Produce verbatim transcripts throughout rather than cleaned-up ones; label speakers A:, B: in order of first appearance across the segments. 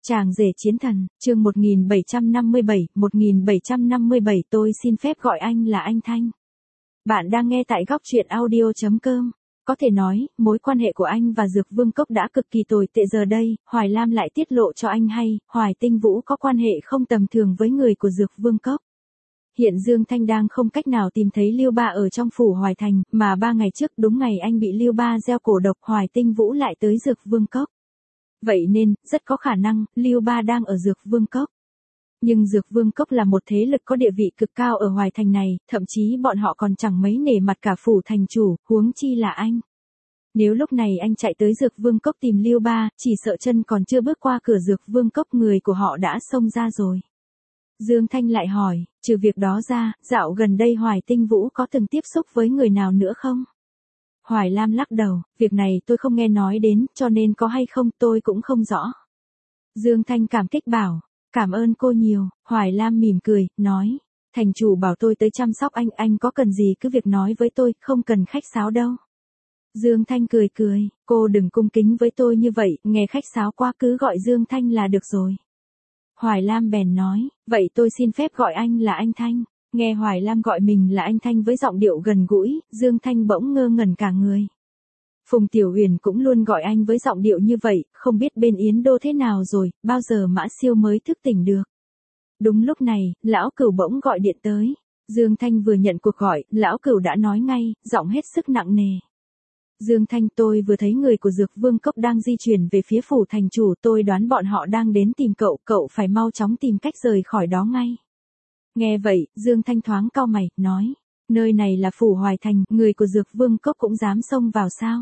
A: Chàng rể chiến thần, chương một nghìn bảy trăm năm mươi bảy, một nghìn bảy trăm năm mươi bảy tôi xin phép gọi anh là anh Thanh. Bạn đang nghe tại góc truyện audio chấm com. Có thể nói, mối quan hệ của anh và Dược Vương Cốc đã cực kỳ tồi tệ giờ đây, Hoài Lam lại tiết lộ cho anh hay, Hoài Tinh Vũ có quan hệ không tầm thường với người của Dược Vương Cốc. Hiện Dương Thanh đang không cách nào tìm thấy Lưu Ba ở trong phủ Hoài Thành, mà ba ngày trước đúng ngày anh bị Lưu Ba gieo cổ độc Hoài Tinh Vũ lại tới Dược Vương Cốc. Vậy nên, rất có khả năng, Lưu Ba đang ở Dược Vương Cốc. Nhưng Dược Vương Cốc là một thế lực có địa vị cực cao ở Hoài Thành này, thậm chí bọn họ còn chẳng mấy nể mặt cả phủ thành chủ, huống chi là anh. Nếu lúc này anh chạy tới Dược Vương Cốc tìm Lưu Ba, chỉ sợ chân còn chưa bước qua cửa Dược Vương Cốc người của họ đã xông ra rồi. Dương Thanh lại hỏi, trừ việc đó ra, dạo gần đây Hoài Tinh Vũ có từng tiếp xúc với người nào nữa không? Hoài Lam lắc đầu, việc này tôi không nghe nói đến, cho nên có hay không tôi cũng không rõ. Dương Thanh cảm kích bảo, cảm ơn cô nhiều, Hoài Lam mỉm cười, nói, thành chủ bảo tôi tới chăm sóc anh, anh có cần gì cứ việc nói với tôi, không cần khách sáo đâu. Dương Thanh cười cười, cô đừng cung kính với tôi như vậy, nghe khách sáo quá cứ gọi Dương Thanh là được rồi. Hoài Lam bèn nói, vậy tôi xin phép gọi anh là anh Thanh. Nghe Hoài Lam gọi mình là anh Thanh với giọng điệu gần gũi, Dương Thanh bỗng ngơ ngẩn cả người. Phùng Tiểu Huyền cũng luôn gọi anh với giọng điệu như vậy, không biết bên Yến Đô thế nào rồi, bao giờ Mã Siêu mới thức tỉnh được. Đúng lúc này, lão Cửu bỗng gọi điện tới. Dương Thanh vừa nhận cuộc gọi, lão Cửu đã nói ngay, giọng hết sức nặng nề. Dương Thanh, tôi vừa thấy người của Dược Vương Cốc đang di chuyển về phía phủ thành chủ, tôi đoán bọn họ đang đến tìm cậu, cậu phải mau chóng tìm cách rời khỏi đó ngay. Nghe vậy, Dương Thanh thoáng cau mày, nói, nơi này là phủ Hoài Thành, người của Dược Vương Cốc cũng dám xông vào sao?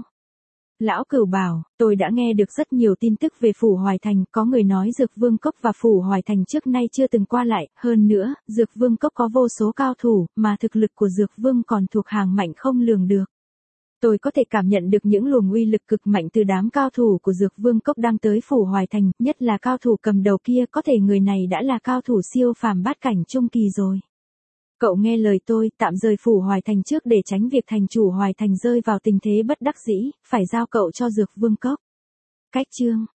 A: Lão Cửu bảo, tôi đã nghe được rất nhiều tin tức về phủ Hoài Thành, có người nói Dược Vương Cốc và phủ Hoài Thành trước nay chưa từng qua lại, hơn nữa, Dược Vương Cốc có vô số cao thủ, mà thực lực của Dược Vương còn thuộc hàng mạnh không lường được. Tôi có thể cảm nhận được những luồng uy lực cực mạnh từ đám cao thủ của Dược Vương Cốc đang tới phủ Hoài Thành, nhất là cao thủ cầm đầu kia, có thể người này đã là cao thủ siêu phàm bát cảnh trung kỳ rồi. Cậu nghe lời tôi, tạm rời phủ Hoài Thành trước để tránh việc thành chủ Hoài Thành rơi vào tình thế bất đắc dĩ, phải giao cậu cho Dược Vương Cốc. Cách chương